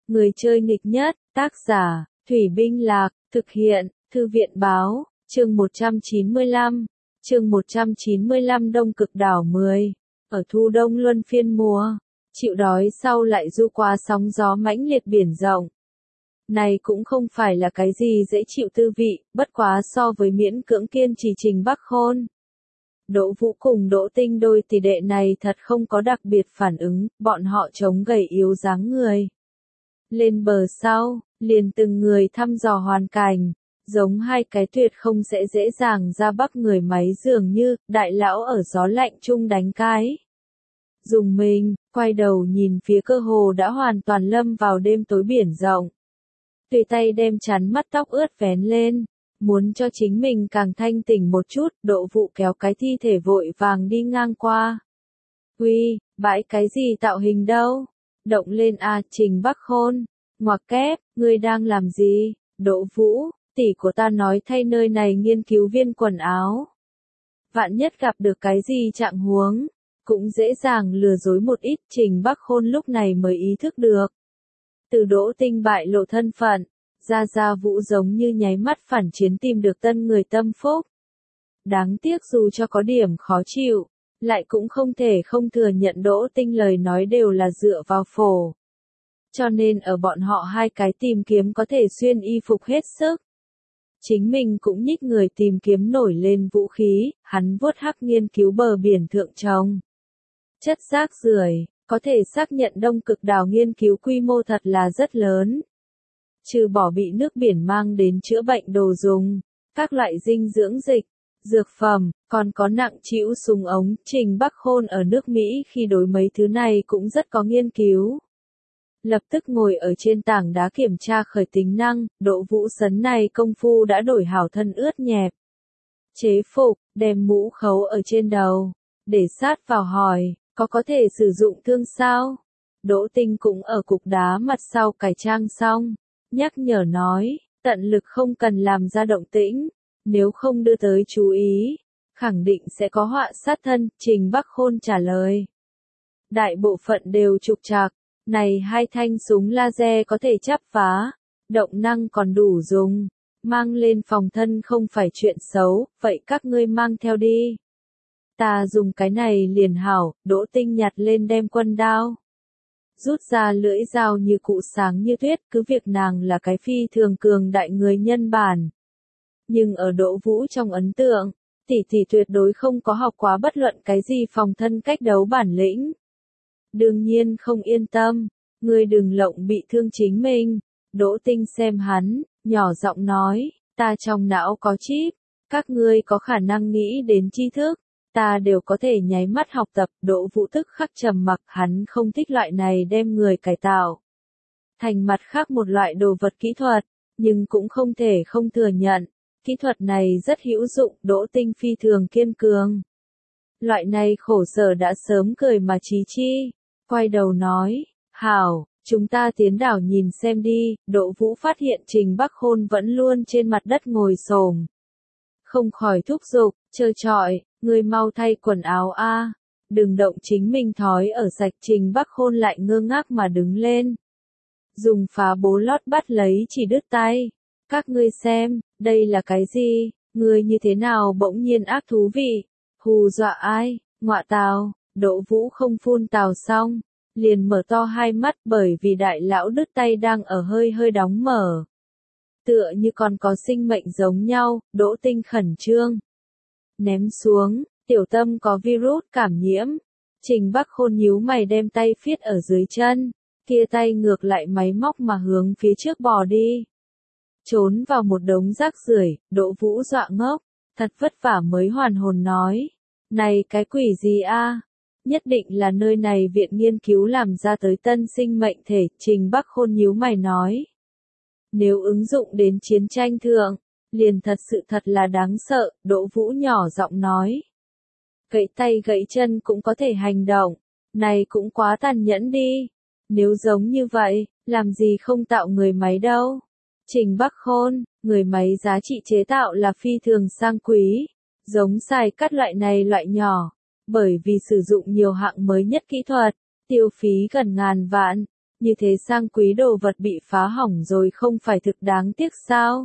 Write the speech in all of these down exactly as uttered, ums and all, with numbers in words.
Người chơi nghịch nhất, tác giả, Thủy Binh Lạc, thực hiện, Thư viện báo, chương một trăm chín mươi lăm, chương một trăm chín mươi lăm Đông Cực Đảo mười. Ở thu đông luân phiên mùa, chịu đói sau lại du qua sóng gió mãnh liệt biển rộng. Này cũng không phải là cái gì dễ chịu tư vị, bất quá so với miễn cưỡng kiên trì Trình Bắc Khôn. Đỗ Vũ cùng Đỗ Tinh đôi tỷ đệ này thật không có đặc biệt phản ứng, bọn họ chống gầy yếu dáng người. Lên bờ sau, liền từng người thăm dò hoàn cảnh, giống hai cái tuyệt không sẽ dễ dàng ra bắp người máy dường như, đại lão ở gió lạnh chung đánh cái. Dùng mình, quay đầu nhìn phía cơ hồ đã hoàn toàn lâm vào đêm tối biển rộng. Tùy tay đem chắn mắt tóc ướt vén lên, muốn cho chính mình càng thanh tỉnh một chút, Đỗ Vũ kéo cái thi thể vội vàng đi ngang qua. Uy, bãi cái gì tạo hình đâu? Động lên a, Trình Bắc Khôn. Ngoặc kép, ngươi đang làm gì? Đỗ Vũ, tỷ của ta nói thay nơi này nghiên cứu viên quần áo. Vạn nhất gặp được cái gì trạng huống, cũng dễ dàng lừa dối một ít. Trình Bắc Khôn lúc này mới ý thức được. Từ Đỗ Tinh bại lộ thân phận, Gia Gia Vũ giống như nháy mắt phản chiến tìm được tân người tâm phúc. Đáng tiếc dù cho có điểm khó chịu, lại cũng không thể không thừa nhận Đỗ Tinh lời nói đều là dựa vào phổ. Cho nên ở bọn họ hai cái tìm kiếm có thể xuyên y phục hết sức. Chính mình cũng nhích người tìm kiếm nổi lên vũ khí, hắn vuốt hắc nghiên cứu bờ biển thượng trồng. Chất rác rưởi, có thể xác nhận Đông Cực Đảo nghiên cứu quy mô thật là rất lớn. Trừ bỏ bị nước biển mang đến chữa bệnh đồ dùng, các loại dinh dưỡng dịch, dược phẩm, còn có nặng trĩu súng ống. Trình Bắc Khôn ở nước Mỹ khi đối mấy thứ này cũng rất có nghiên cứu. Lập tức ngồi ở trên tảng đá kiểm tra khởi tính năng, Đỗ Vũ sấn này công phu đã đổi hảo thân ướt nhẹp. Chế phục, đem mũ khấu ở trên đầu, để sát vào hỏi, có có thể sử dụng thương sao? Đỗ Tinh cũng ở cục đá mặt sau cải trang xong, nhắc nhở nói, tận lực không cần làm ra động tĩnh, nếu không đưa tới chú ý, khẳng định sẽ có họa sát thân. Trình Bắc Khôn trả lời. Đại bộ phận đều trục trặc. Này hai thanh súng laser có thể chắp phá, động năng còn đủ dùng, mang lên phòng thân không phải chuyện xấu, vậy các ngươi mang theo đi. Ta dùng cái này liền hảo. Đỗ Tinh nhặt lên đem quân đao. Rút ra lưỡi dao như cụ sáng như tuyết, cứ việc nàng là cái phi thường cường đại người nhân bản. Nhưng ở Đỗ Vũ trong ấn tượng, tỷ tỷ tuyệt đối không có học quá bất luận cái gì phòng thân cách đấu bản lĩnh. Đương nhiên không yên tâm, ngươi đừng lộng bị thương chính mình. Đỗ Tinh xem hắn, nhỏ giọng nói, ta trong não có chip, các ngươi có khả năng nghĩ đến tri thức, ta đều có thể nháy mắt học tập. Đỗ Vũ tức khắc trầm mặc, hắn không thích loại này đem người cải tạo thành mặt khác một loại đồ vật kỹ thuật, nhưng cũng không thể không thừa nhận, kỹ thuật này rất hữu dụng. Đỗ Tinh phi thường kiên cường. Loại này khổ sở đã sớm cười mà chí chi. Quay đầu nói, hảo, chúng ta tiến đảo nhìn xem đi. Đỗ Vũ phát hiện Trình Bắc Khôn vẫn luôn trên mặt đất ngồi xổm, không khỏi thúc giục, trơ trọi, ngươi mau thay quần áo a, đừng động chính mình thói ở sạch. Trình Bắc Khôn lại ngơ ngác mà đứng lên, dùng phá bố lót bắt lấy chỉ đứt tay. Các ngươi xem, đây là cái gì? Ngươi như thế nào bỗng nhiên ác thú vị? Hù dọa ai? Ngọa tào. Đỗ Vũ không phun tào xong, liền mở to hai mắt, bởi vì đại lão đứt tay đang ở hơi hơi đóng mở. Tựa như còn có sinh mệnh giống nhau. Đỗ Tinh khẩn trương. Ném xuống, tiểu tâm có virus cảm nhiễm. Trình Bắc Khôn nhíu mày đem tay phiết ở dưới chân, kia tay ngược lại máy móc mà hướng phía trước bò đi. Trốn vào một đống rác rưởi. Đỗ Vũ dọa ngốc, thật vất vả mới hoàn hồn nói, này cái quỷ gì a? Nhất định là nơi này viện nghiên cứu làm ra tới tân sinh mệnh thể. Trình Bắc Khôn nhíu mày nói, nếu ứng dụng đến chiến tranh thượng, liền thật sự thật là đáng sợ. Đỗ Vũ nhỏ giọng nói, gãy tay gãy chân cũng có thể hành động, này cũng quá tàn nhẫn đi. Nếu giống như vậy, làm gì không tạo người máy đâu? Trình Bắc Khôn, người máy giá trị chế tạo là phi thường sang quý, giống xài cắt loại này loại nhỏ, bởi vì sử dụng nhiều hạng mới nhất kỹ thuật, tiêu phí gần ngàn vạn, Như thế sang quý đồ vật bị phá hỏng rồi không phải thực đáng tiếc sao?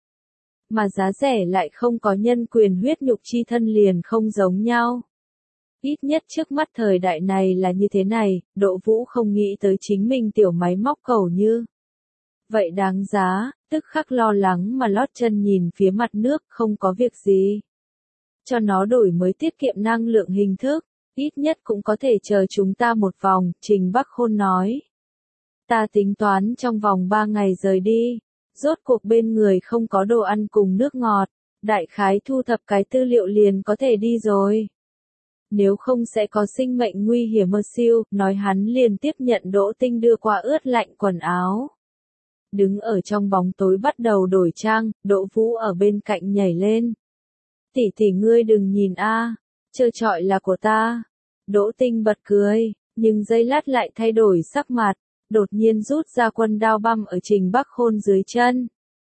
Mà giá rẻ lại không có nhân quyền huyết nhục chi thân liền không giống nhau. Ít nhất trước mắt thời đại này là như thế này, Đỗ Vũ không nghĩ tới chính mình tiểu máy móc cầu như. Vậy đáng giá, tức khắc lo lắng mà lót chân nhìn phía mặt nước, không có việc gì. Cho nó đổi mới tiết kiệm năng lượng hình thức, ít nhất cũng có thể chờ chúng ta một vòng, Trình Bắc Khôn nói. Ta tính toán trong vòng ba ngày rời đi, rốt cuộc bên người không có đồ ăn cùng nước ngọt, đại khái thu thập cái tư liệu liền có thể đi rồi. Nếu không sẽ có sinh mệnh nguy hiểm mơ siêu, nói hắn liền tiếp nhận Đỗ Tinh đưa qua ướt lạnh quần áo. Đứng ở trong bóng tối bắt đầu đổi trang, Đỗ Vũ ở bên cạnh nhảy lên. Tỷ tỷ ngươi đừng nhìn a, trơ trọi là của ta. Đỗ Tinh bật cười, nhưng giây lát lại thay đổi sắc mặt, đột nhiên rút ra quân đao băm ở Trình Bắc Khôn dưới chân.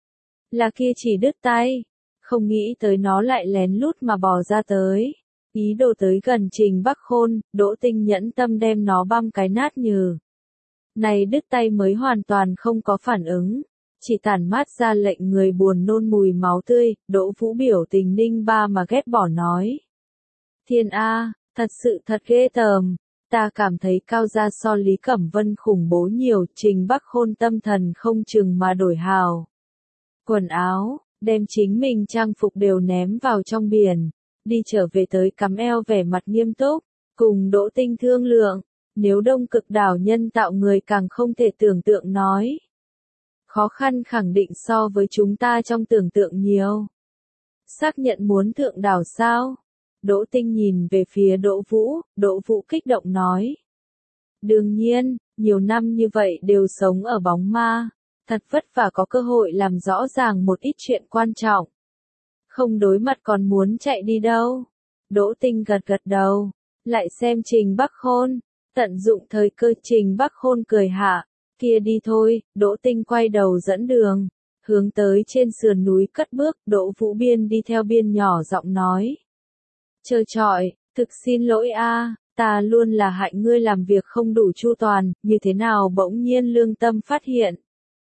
Là kia chỉ đứt tay, không nghĩ tới nó lại lén lút mà bò ra tới. Ý đồ tới gần Trình Bắc Khôn, Đỗ Tinh nhẫn tâm đem nó băm cái nát nhừ. Này đứt tay mới hoàn toàn không có phản ứng, chỉ tản mát ra lệnh người buồn nôn mùi máu tươi, Đỗ Vũ biểu tình ninh ba mà ghét bỏ nói. Thiên A, thật sự thật ghê tởm, ta cảm thấy Cao gia so Lý Cẩm Vân khủng bố nhiều, Trình Bắc Khôn tâm thần không chừng mà đổi hào. Quần áo, đem chính mình trang phục đều ném vào trong biển, đi trở về tới cắm eo vẻ mặt nghiêm túc, cùng Đỗ Tinh thương lượng. Nếu đông cực đảo nhân tạo người càng không thể tưởng tượng nói. Khó khăn khẳng định so với chúng ta trong tưởng tượng nhiều. Xác nhận muốn thượng đảo sao? Đỗ Tinh nhìn về phía Đỗ Vũ, Đỗ Vũ kích động nói. Đương nhiên, nhiều năm như vậy đều sống ở bóng ma. Thật vất vả có cơ hội làm rõ ràng một ít chuyện quan trọng. Không đối mặt còn muốn chạy đi đâu. Đỗ Tinh gật gật đầu, lại xem Trình Bắc Khôn. Tận dụng thời cơ Trình Bắc Khôn cười hạ, kia đi thôi, Đỗ Tinh quay đầu dẫn đường, hướng tới trên sườn núi cất bước, Đỗ Vũ biên đi theo biên nhỏ giọng nói. Trơ trọi, thực xin lỗi a, ta luôn là hại ngươi làm việc không đủ chu toàn, như thế nào bỗng nhiên lương tâm phát hiện.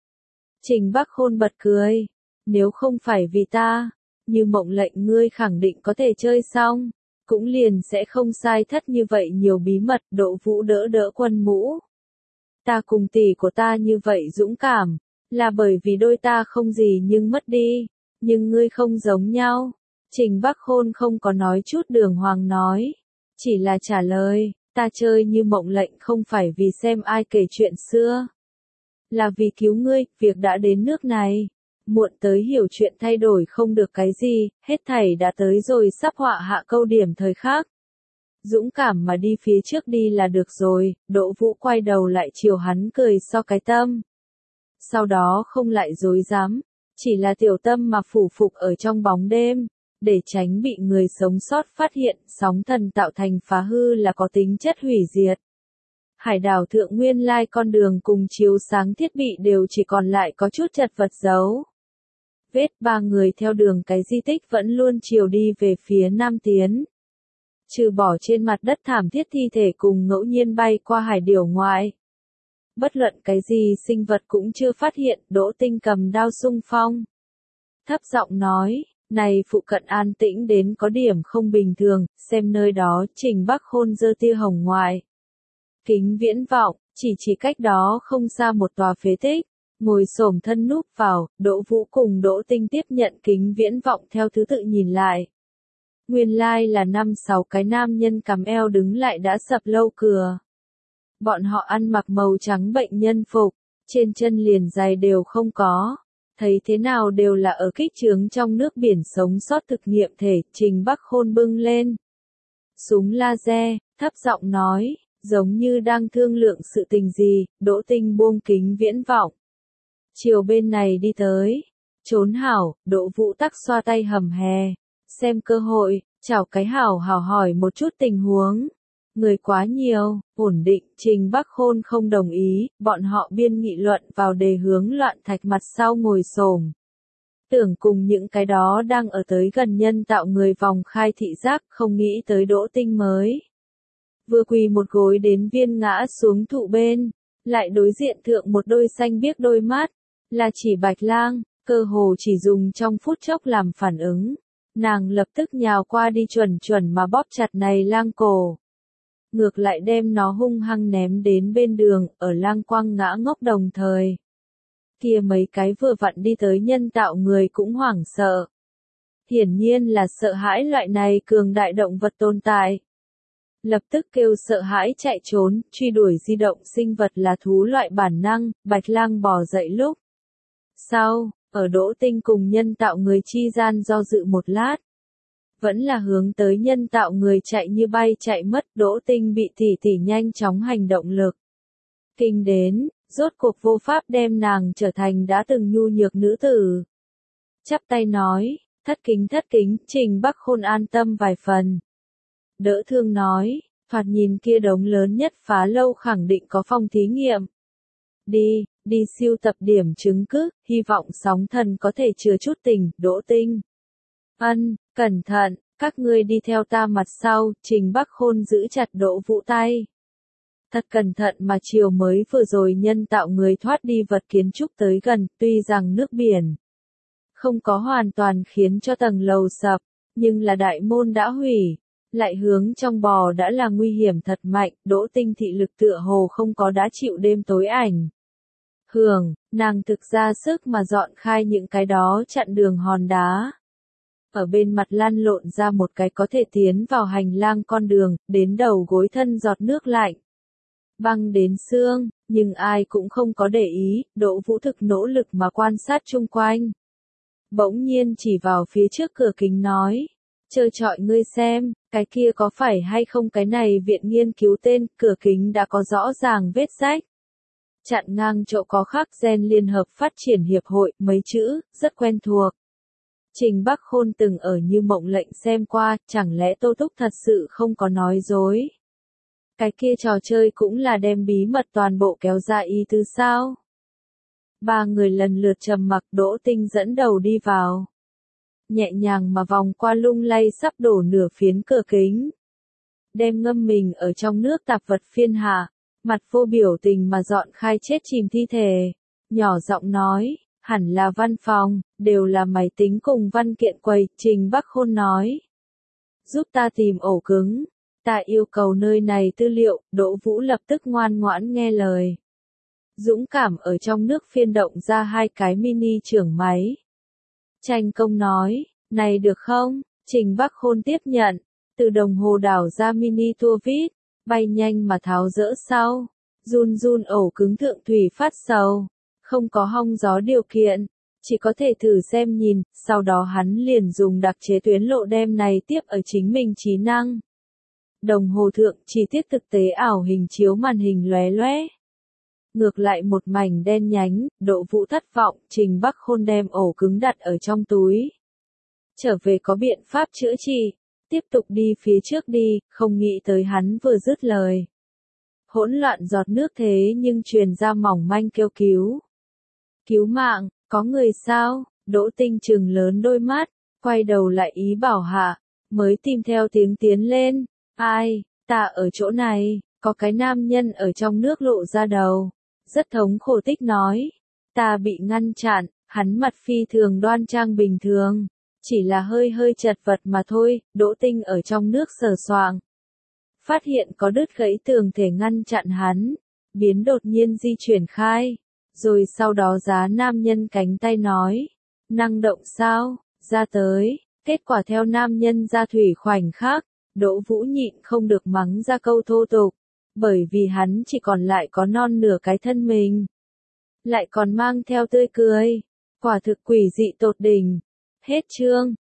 Trình Bắc Khôn bật cười, nếu không phải vì ta, như mộng lệnh ngươi khẳng định có thể chơi xong. Cũng liền sẽ không sai thất như vậy nhiều bí mật, Đỗ Vũ đỡ đỡ quân mũ. Ta cùng tỷ của ta như vậy dũng cảm, là bởi vì đôi ta không gì nhưng mất đi, nhưng ngươi không giống nhau. Trình Bắc Khôn không có nói chút đường hoàng nói, chỉ là trả lời, ta chơi như mộng lệnh không phải vì xem ai kể chuyện xưa. Là vì cứu ngươi, việc đã đến nước này. Muộn tới hiểu chuyện thay đổi không được cái gì, hết thảy đã tới rồi sắp họa hạ câu điểm thời khắc. Dũng cảm mà đi phía trước đi là được rồi, Đỗ Vũ quay đầu lại chiều hắn cười so cái tâm. Sau đó không lại dối dám, chỉ là tiểu tâm mà phủ phục ở trong bóng đêm, để tránh bị người sống sót phát hiện, sóng thần tạo thành phá hư là có tính chất hủy diệt. Hải đảo thượng nguyên lai con đường cùng chiếu sáng thiết bị đều chỉ còn lại có chút chật vật dấu. Vết ba người theo đường cái di tích vẫn luôn chiều đi về phía nam tiến. Trừ bỏ trên mặt đất thảm thiết thi thể cùng ngẫu nhiên bay qua hải điểu ngoại. Bất luận cái gì sinh vật cũng chưa phát hiện, Đỗ Tinh cầm đao xung phong. Thấp giọng nói, này phụ cận an tĩnh đến có điểm không bình thường, xem nơi đó Trình Bắc Khôn giơ tia hồng ngoại. Kính viễn vọng, chỉ chỉ cách đó không xa một tòa phế tích. Ngồi xổm thân núp vào, Đỗ Vũ cùng Đỗ Tinh tiếp nhận kính viễn vọng theo thứ tự nhìn lại. Nguyên lai là năm sáu cái nam nhân cắm eo đứng lại đã sập lâu cừa. Bọn họ ăn mặc màu trắng bệnh nhân phục, trên chân liền giày đều không có. Thấy thế nào đều là ở kích trướng trong nước biển sống sót thực nghiệm thể, Trình Bắc Khôn bưng lên. Súng laser, thấp giọng nói, giống như đang thương lượng sự tình gì, Đỗ Tinh buông kính viễn vọng. Chiều bên này đi tới, trốn hảo, Đỗ Vũ tắc xoa tay hầm hè, xem cơ hội, chào cái hảo hảo hỏi một chút tình huống. Người quá nhiều, ổn định, Trình Bắc Khôn không đồng ý, bọn họ biên nghị luận vào đề hướng loạn thạch mặt sau ngồi xổm. Tưởng cùng những cái đó đang ở tới gần nhân tạo người vòng khai thị giác, không nghĩ tới Đỗ Tinh mới. Vừa quỳ một gối đến viên ngã xuống thụ bên. lại đối diện thượng một đôi xanh biếc đôi mắt, là chỉ Bạch Lang, cơ hồ chỉ dùng trong phút chốc làm phản ứng. Nàng lập tức nhào qua đi chuẩn chuẩn mà bóp chặt này lang cổ. Ngược lại đem nó hung hăng ném đến bên đường, ở lang quang ngã ngốc đồng thời. Kia mấy cái vừa vặn đi tới nhân tạo người cũng hoảng sợ. Hiển nhiên là sợ hãi loại này cường đại động vật tồn tại. Lập tức kêu sợ hãi chạy trốn, truy đuổi di động sinh vật là thú loại bản năng, Bạch Lang bò dậy lúc. Sau, ở Đỗ Tinh cùng nhân tạo người chi gian do dự một lát. Vẫn là hướng tới nhân tạo người chạy như bay chạy mất, Đỗ Tinh bị tỷ tỷ nhanh chóng hành động lực. Kinh đến, rốt cuộc vô pháp đem nàng trở thành đã từng nhu nhược nữ tử. Chắp tay nói, thất kính thất kính, Trình Bắc Khôn an tâm vài phần. Đỡ thương nói, thoạt nhìn kia đống lớn nhất phá lâu khẳng định có phòng thí nghiệm. Đi, đi siêu tập điểm chứng cứ, hy vọng sóng thần có thể chứa chút tình, Đỗ Tinh. Ân, cẩn thận, các ngươi đi theo ta mặt sau, Trình Bắc Khôn giữ chặt Đỗ Vũ tay. Thật cẩn thận mà chiều mới vừa rồi nhân tạo người thoát đi vật kiến trúc tới gần, tuy rằng nước biển không có hoàn toàn khiến cho tầng lầu sập, nhưng là đại môn đã hủy, lại hướng trong bò đã là nguy hiểm thật mạnh, Đỗ Tinh thị lực tựa hồ không có đã chịu đêm tối ảnh. Hưởng, nàng thực ra sức mà dọn khai những cái đó chặn đường hòn đá. Ở bên mặt lăn lộn ra một cái có thể tiến vào hành lang con đường, đến đầu gối thân giọt nước lạnh. Băng đến xương, nhưng ai cũng không có để ý, Đỗ Vũ thực nỗ lực mà quan sát chung quanh. Bỗng nhiên chỉ vào phía trước cửa kính nói, trơ trọi ngươi xem, cái kia có phải hay không cái này viện nghiên cứu tên, cửa kính đã có rõ ràng vết rách. Chặn ngang chỗ có khắc gen Liên hợp phát triển hiệp hội, mấy chữ, rất quen thuộc. Trình Bắc Khôn từng ở như mộng lệnh xem qua, chẳng lẽ Tô Túc thật sự không có nói dối. Cái kia trò chơi cũng là đem bí mật toàn bộ kéo ra ý tứ sao. Ba người lần lượt trầm mặc, Đỗ Tinh dẫn đầu đi vào. Nhẹ nhàng mà vòng qua lung lay sắp đổ nửa phiến cửa kính. Đem ngâm mình ở trong nước tạp vật phiên hạ, mặt vô biểu tình mà dọn khai chết chìm thi thể. Nhỏ giọng nói, hẳn là văn phòng, đều là máy tính cùng văn kiện quầy, Trình Bắc Khôn nói. Giúp ta tìm ổ cứng, ta yêu cầu nơi này tư liệu, Đỗ Vũ lập tức ngoan ngoãn nghe lời. Dũng cảm ở trong nước phiên động ra hai cái mini trưởng máy. Tranh công nói, này được không? Trình Bắc Khôn tiếp nhận, từ đồng hồ đảo ra mini tua vít, bay nhanh mà tháo dỡ sau, run run ổ cứng thượng thủy phát sầu, không có hong gió điều kiện, chỉ có thể thử xem nhìn, sau đó hắn liền dùng đặc chế tuyến lộ đem này tiếp ở chính mình trí năng. Đồng hồ thượng chi tiết thực tế ảo hình chiếu màn hình lóe lóe. Ngược lại một mảnh đen nhánh, Đỗ Vũ thất vọng, Trình Bắc Khôn đem ổ cứng đặt ở trong túi. Trở về có biện pháp chữa trị, tiếp tục đi phía trước đi, không nghĩ tới hắn vừa dứt lời. Hỗn loạn giọt nước thế nhưng truyền ra mỏng manh kêu cứu. Cứu mạng, có người sao? Đỗ Tinh trừng lớn đôi mắt, quay đầu lại ý bảo hạ, mới tìm theo tiếng tiến lên. Ai, ta ở chỗ này, có cái nam nhân ở trong nước lộ ra đầu. Rất thống khổ tích nói, ta bị ngăn chặn, hắn mặt phi thường đoan trang bình thường, chỉ là hơi hơi chật vật mà thôi, Đỗ Tinh ở trong nước sờ soạng. Phát hiện có đứt gãy tường thể ngăn chặn hắn, biến đột nhiên di chuyển khai, rồi sau đó giá nam nhân cánh tay nói, năng động sao, ra tới, kết quả theo nam nhân ra thủy khoảnh khắc, Đỗ Vũ nhịn không được mắng ra câu thô tục. Bởi vì hắn chỉ còn lại có non nửa cái thân mình. Lại còn mang theo tươi cười. Quả thực quỷ dị tột đỉnh. Hết chương.